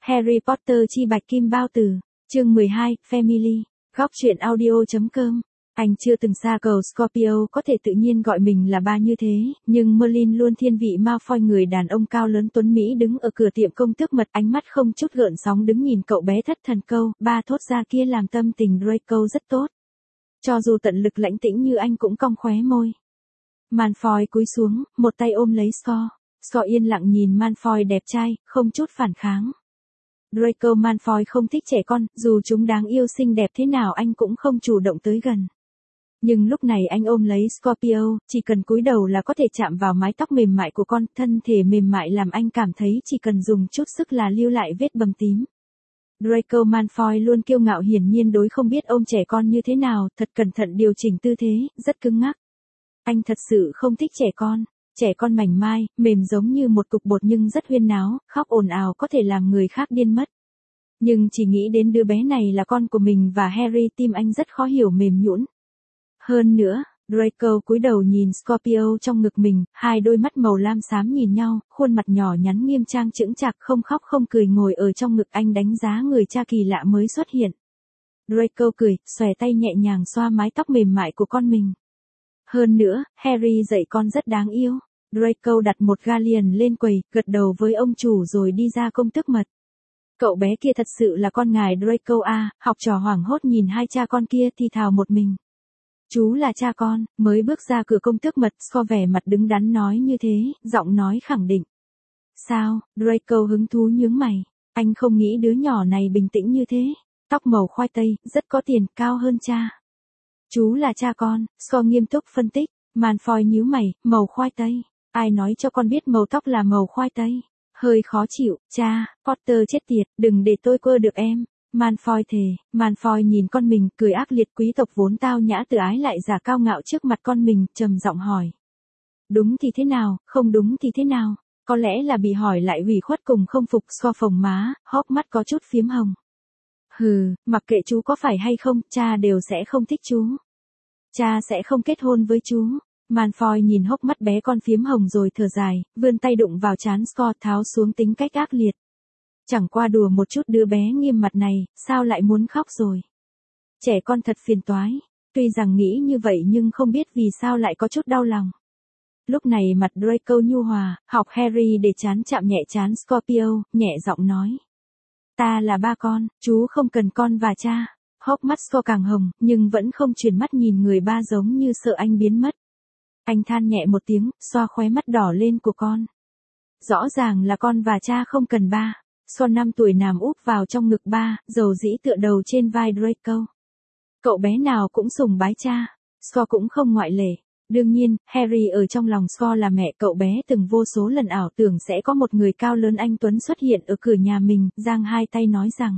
Harry Potter chi bạch kim bao tử, chương 12, Family, góc truyện audio.com. Anh chưa từng xa cầu Scorpio có thể tự nhiên gọi mình là ba như thế, nhưng Merlin luôn thiên vị Malfoy, người đàn ông cao lớn tuấn Mỹ đứng ở cửa tiệm công tước mật, ánh mắt không chút gợn sóng đứng nhìn cậu bé thất thần câu, ba thốt ra kia làm tâm tình Draco rất tốt. Cho dù tận lực lãnh tĩnh như anh cũng cong khóe môi. Malfoy cúi xuống, một tay ôm lấy Scott. Scott yên lặng nhìn Malfoy đẹp trai, không chút phản kháng. Draco Malfoy không thích trẻ con, dù chúng đáng yêu xinh đẹp thế nào anh cũng không chủ động tới gần. Nhưng lúc này anh ôm lấy Scorpio, chỉ cần cúi đầu là có thể chạm vào mái tóc mềm mại của con, thân thể mềm mại làm anh cảm thấy chỉ cần dùng chút sức là lưu lại vết bầm tím. Draco Malfoy luôn kiêu ngạo, hiển nhiên đối không biết ôm trẻ con như thế nào, thật cẩn thận điều chỉnh tư thế, rất cứng ngắc. Anh thật sự không thích trẻ con mảnh mai, mềm giống như một cục bột nhưng rất huyên náo, khóc ồn ào có thể làm người khác điên mất. Nhưng chỉ nghĩ đến đứa bé này là con của mình và Harry, tim anh rất khó hiểu mềm nhũn. Hơn nữa, Draco cúi đầu nhìn Scorpio trong ngực mình, hai đôi mắt màu lam xám nhìn nhau, khuôn mặt nhỏ nhắn nghiêm trang chững chạc, không khóc không cười ngồi ở trong ngực anh, đánh giá người cha kỳ lạ mới xuất hiện. Draco cười, xòe tay nhẹ nhàng xoa mái tóc mềm mại của con mình. Hơn nữa, Harry dạy con rất đáng yêu. Draco đặt một galleon lên quầy, gật đầu với ông chủ rồi đi ra công tước mật. Cậu bé kia thật sự là con ngài Draco à, học trò hoảng hốt nhìn hai cha con kia thì thào một mình. Chú là cha con, mới bước ra cửa công tước mật, Scott vẻ mặt đứng đắn nói như thế, giọng nói khẳng định. Sao, Draco hứng thú nhướng mày, anh không nghĩ đứa nhỏ này bình tĩnh như thế, tóc màu khoai tây, rất có tiền, cao hơn cha. Chú là cha con, Scott nghiêm túc phân tích, Malfoy nhíu mày, màu khoai tây, ai nói cho con biết màu tóc là màu khoai tây, hơi khó chịu, cha, Potter chết tiệt, đừng để tôi quơ được em. Malfoy thề, Malfoy nhìn con mình, cười ác liệt, quý tộc vốn tao nhã từ ái lại giả cao ngạo trước mặt con mình, trầm giọng hỏi. Đúng thì thế nào, không đúng thì thế nào, có lẽ là bị hỏi lại ủy khuất cùng không phục, xoa phồng má, hốc mắt có chút phiếm hồng. Hừ, mặc kệ chú có phải hay không, cha đều sẽ không thích chú. Cha sẽ không kết hôn với chú. Malfoy nhìn hốc mắt bé con phiếm hồng rồi thở dài, vươn tay đụng vào trán Scott, tháo xuống tính cách ác liệt. Chẳng qua đùa một chút, đứa bé nghiêm mặt này, sao lại muốn khóc rồi. Trẻ con thật phiền toái, tuy rằng nghĩ như vậy nhưng không biết vì sao lại có chút đau lòng. Lúc này mặt Draco nhu hòa, học Harry để trán chạm nhẹ trán Scorpio, nhẹ giọng nói. Ta là ba con, chú không cần con và cha. Hốc mắt Scott càng hồng, nhưng vẫn không chuyển mắt nhìn người ba giống như sợ anh biến mất. Anh than nhẹ một tiếng, xoa khóe mắt đỏ lên của con. Rõ ràng là con và cha không cần ba. Scott 5 tuổi nằm úp vào trong ngực ba, dầu dĩ tựa đầu trên vai Draco. Cậu bé nào cũng sùng bái cha, Scott cũng không ngoại lệ. Đương nhiên, Harry ở trong lòng Scott là mẹ, cậu bé từng vô số lần ảo tưởng sẽ có một người cao lớn anh tuấn xuất hiện ở cửa nhà mình, giang hai tay nói rằng.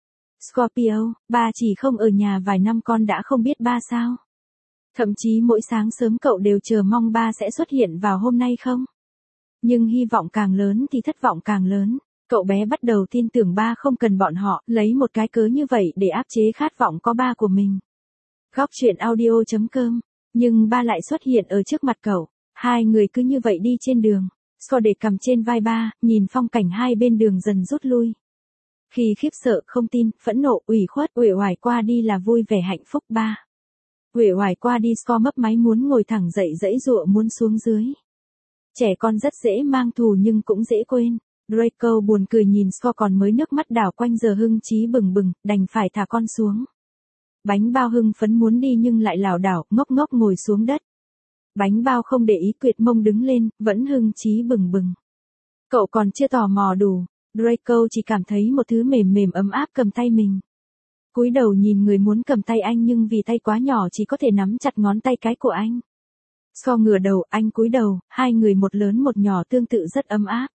Scorpio, ba chỉ không ở nhà vài năm con đã không biết ba sao? Thậm chí mỗi sáng sớm cậu đều chờ mong ba sẽ xuất hiện vào hôm nay không? Nhưng hy vọng càng lớn thì thất vọng càng lớn. Cậu bé bắt đầu tin tưởng ba không cần bọn họ, lấy một cái cớ như vậy để áp chế khát vọng có ba của mình. Góc truyện audio.com. Nhưng ba lại xuất hiện ở trước mặt cậu. Hai người cứ như vậy đi trên đường. Scott để cầm trên vai ba, nhìn phong cảnh hai bên đường dần rút lui. Khi khiếp sợ, không tin, phẫn nộ, ủy khuất, uể oải qua đi là vui vẻ hạnh phúc ba. Uể oải qua đi, Scott mấp máy muốn ngồi thẳng dậy, dãy dụa muốn xuống dưới. Trẻ con rất dễ mang thù nhưng cũng dễ quên. Draco buồn cười nhìn Scott còn mới nước mắt đảo quanh, giờ hưng trí bừng bừng, đành phải thả con xuống. Bánh bao hưng phấn muốn đi nhưng lại lảo đảo, ngốc ngốc ngồi xuống đất. Bánh bao không để ý, quệt mông đứng lên, vẫn hưng trí bừng bừng. Cậu còn chưa tò mò đủ, Draco chỉ cảm thấy một thứ mềm mềm ấm áp cầm tay mình. Cúi đầu nhìn người muốn cầm tay anh nhưng vì tay quá nhỏ chỉ có thể nắm chặt ngón tay cái của anh. Scott ngửa đầu, anh cúi đầu, hai người một lớn một nhỏ tương tự rất ấm áp.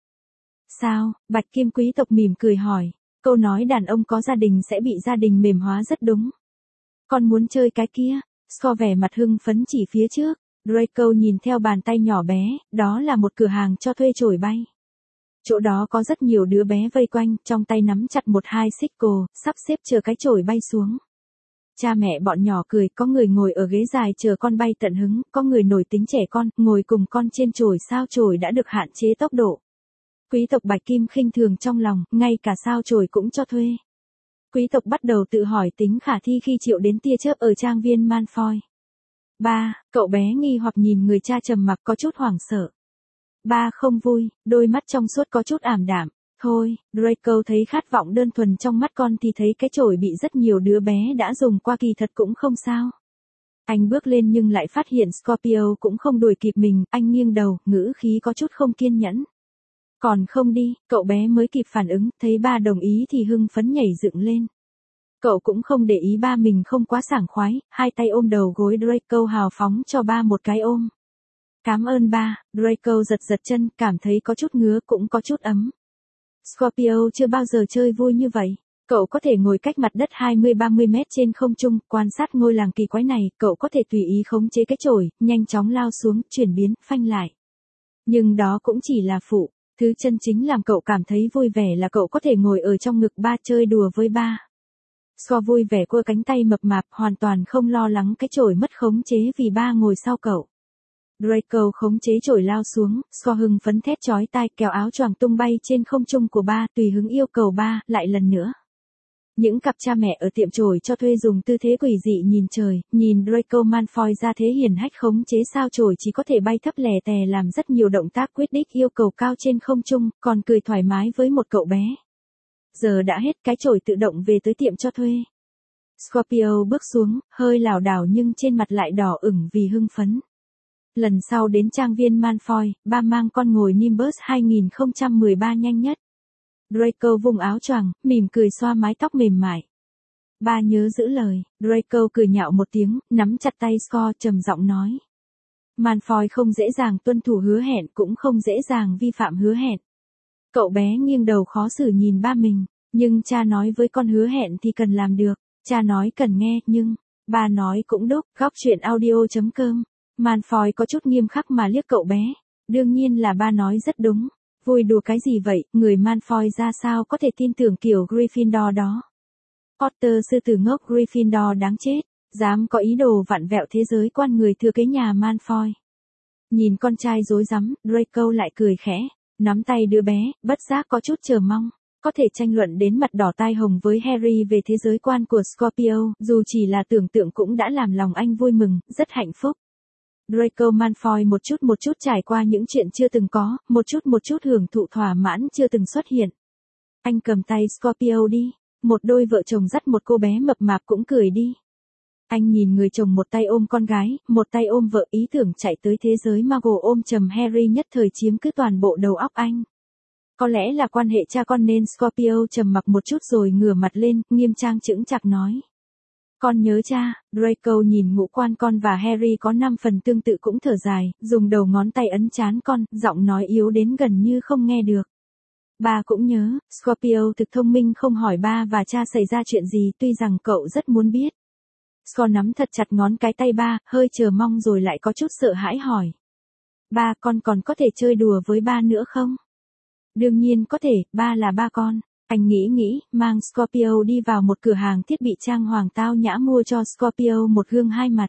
Sao, Bạch Kim quý tộc mỉm cười hỏi, câu nói đàn ông có gia đình sẽ bị gia đình mềm hóa rất đúng. Con muốn chơi cái kia, Scott vẻ mặt hưng phấn chỉ phía trước, Draco nhìn theo bàn tay nhỏ bé, đó là một cửa hàng cho thuê chổi bay. Chỗ đó có rất nhiều đứa bé vây quanh, trong tay nắm chặt một hai xích cồ, sắp xếp chờ cái chổi bay xuống. Cha mẹ bọn nhỏ cười, có người ngồi ở ghế dài chờ con bay tận hứng, có người nổi tính trẻ con, ngồi cùng con trên chổi sao chổi đã được hạn chế tốc độ. Quý tộc Bạch Kim khinh thường trong lòng, ngay cả sao chổi cũng cho thuê. Quý tộc bắt đầu tự hỏi tính khả thi khi chịu đến tia chớp ở trang viên Malfoy. Ba, cậu bé nghi hoặc nhìn người cha trầm mặc có chút hoảng sợ. Ba không vui, đôi mắt trong suốt có chút ảm đạm. Thôi, Draco thấy khát vọng đơn thuần trong mắt con thì thấy cái chổi bị rất nhiều đứa bé đã dùng qua kỳ thật cũng không sao. Anh bước lên nhưng lại phát hiện Scorpio cũng không đuổi kịp mình, anh nghiêng đầu, ngữ khí có chút không kiên nhẫn. Còn không đi, cậu bé mới kịp phản ứng, thấy ba đồng ý thì hưng phấn nhảy dựng lên. Cậu cũng không để ý ba mình không quá sảng khoái, hai tay ôm đầu gối Draco hào phóng cho ba một cái ôm. Cảm ơn ba, Draco giật giật chân, cảm thấy có chút ngứa cũng có chút ấm. Scorpio chưa bao giờ chơi vui như vậy. Cậu có thể ngồi cách mặt đất 20-30 mét trên không trung, quan sát ngôi làng kỳ quái này, cậu có thể tùy ý khống chế cái chổi, nhanh chóng lao xuống, chuyển biến, phanh lại. Nhưng đó cũng chỉ là phụ, thứ chân chính làm cậu cảm thấy vui vẻ là cậu có thể ngồi ở trong ngực ba chơi đùa với ba. Sco vui vẻ cua cánh tay mập mạp, hoàn toàn không lo lắng cái chổi mất khống chế vì ba ngồi sau cậu. Draco khống chế chổi lao xuống, Sco hưng phấn thét chói tai, kéo áo choàng tung bay trên không trung của ba, tùy hứng yêu cầu ba, lại lần nữa. Những cặp cha mẹ ở tiệm chổi cho thuê dùng tư thế quỷ dị nhìn trời, nhìn Draco Malfoy ra thế hiển hách khống chế sao chổi chỉ có thể bay thấp lè tè làm rất nhiều động tác quyết định yêu cầu cao trên không trung, còn cười thoải mái với một cậu bé. Giờ đã hết, cái chổi tự động về tới tiệm cho thuê. Scorpio bước xuống, hơi lảo đảo nhưng trên mặt lại đỏ ửng vì hưng phấn. Lần sau đến trang viên Malfoy, ba mang con ngồi Nimbus 2013 nhanh nhất. Draco vung áo choàng, mỉm cười xoa mái tóc mềm mại. Ba nhớ giữ lời, Draco cười nhạo một tiếng, nắm chặt tay Sco trầm giọng nói. Malfoy không dễ dàng tuân thủ hứa hẹn cũng không dễ dàng vi phạm hứa hẹn. Cậu bé nghiêng đầu khó xử nhìn ba mình, nhưng cha nói với con hứa hẹn thì cần làm được, cha nói cần nghe, nhưng, ba nói cũng đúc, góc chuyện audio.com. Malfoy có chút nghiêm khắc mà liếc cậu bé, đương nhiên là ba nói rất đúng. Vui đùa cái gì vậy, người Malfoy ra sao có thể tin tưởng kiểu Gryffindor đó. Potter sư tử ngốc Gryffindor đáng chết, dám có ý đồ vặn vẹo thế giới quan người thừa kế nhà Malfoy. Nhìn con trai rối rắm, Draco lại cười khẽ, nắm tay đứa bé, bất giác có chút chờ mong. Có thể tranh luận đến mặt đỏ tai hồng với Harry về thế giới quan của Scorpio, dù chỉ là tưởng tượng cũng đã làm lòng anh vui mừng, rất hạnh phúc. Draco Malfoy một chút trải qua những chuyện chưa từng có, một chút hưởng thụ thỏa mãn chưa từng xuất hiện. Anh cầm tay Scorpio đi, một đôi vợ chồng dắt một cô bé mập mạp cũng cười đi. Anh nhìn người chồng một tay ôm con gái, một tay ôm vợ, ý tưởng chạy tới thế giới Muggle ôm chầm Harry nhất thời chiếm cứ toàn bộ đầu óc anh. Có lẽ là quan hệ cha con nên Scorpio trầm mặc một chút rồi ngửa mặt lên, nghiêm trang chững chạc nói. Con nhớ cha, Draco nhìn ngũ quan con và Harry có 5 phần tương tự cũng thở dài, dùng đầu ngón tay ấn trán con, giọng nói yếu đến gần như không nghe được. Ba cũng nhớ, Scorpio thực thông minh không hỏi ba và cha xảy ra chuyện gì tuy rằng cậu rất muốn biết. Sco nắm thật chặt ngón cái tay ba, hơi chờ mong rồi lại có chút sợ hãi hỏi. Ba con còn có thể chơi đùa với ba nữa không? Đương nhiên có thể, ba là ba con. Anh nghĩ, mang Scorpio đi vào một cửa hàng thiết bị trang hoàng tao nhã mua cho Scorpio một gương hai mặt.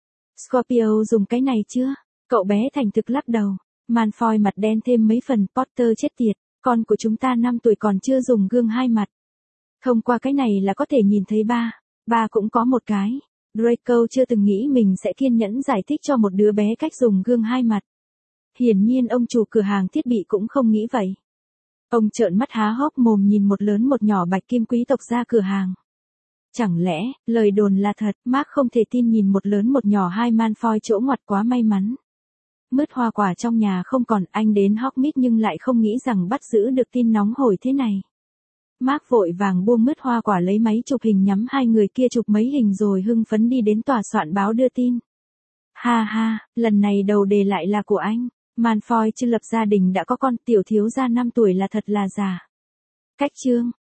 Scorpio dùng cái này chưa? Cậu bé thành thực lắc đầu. Malfoy mặt đen thêm mấy phần, Potter chết tiệt, con của chúng ta 5 tuổi còn chưa dùng gương hai mặt. Thông qua cái này là có thể nhìn thấy ba. Ba cũng có một cái. Draco chưa từng nghĩ mình sẽ kiên nhẫn giải thích cho một đứa bé cách dùng gương hai mặt. Hiển nhiên ông chủ cửa hàng thiết bị cũng không nghĩ vậy. Ông trợn mắt há hốc mồm nhìn một lớn một nhỏ bạch kim quý tộc ra cửa hàng. Chẳng lẽ, lời đồn là thật, Mark không thể tin nhìn một lớn một nhỏ hai Malfoy chỗ ngoặt quá may mắn. Mứt hoa quả trong nhà không còn, anh đến Hogsmeade nhưng lại không nghĩ rằng bắt giữ được tin nóng hổi thế này. Mark vội vàng buông mứt hoa quả lấy máy chụp hình nhắm hai người kia chụp mấy hình rồi hưng phấn đi đến tòa soạn báo đưa tin. Ha ha, lần này đầu đề lại là của anh. Malfoy chưa lập gia đình đã có con, tiểu thiếu gia 5 tuổi là thật là giả. Cách chương.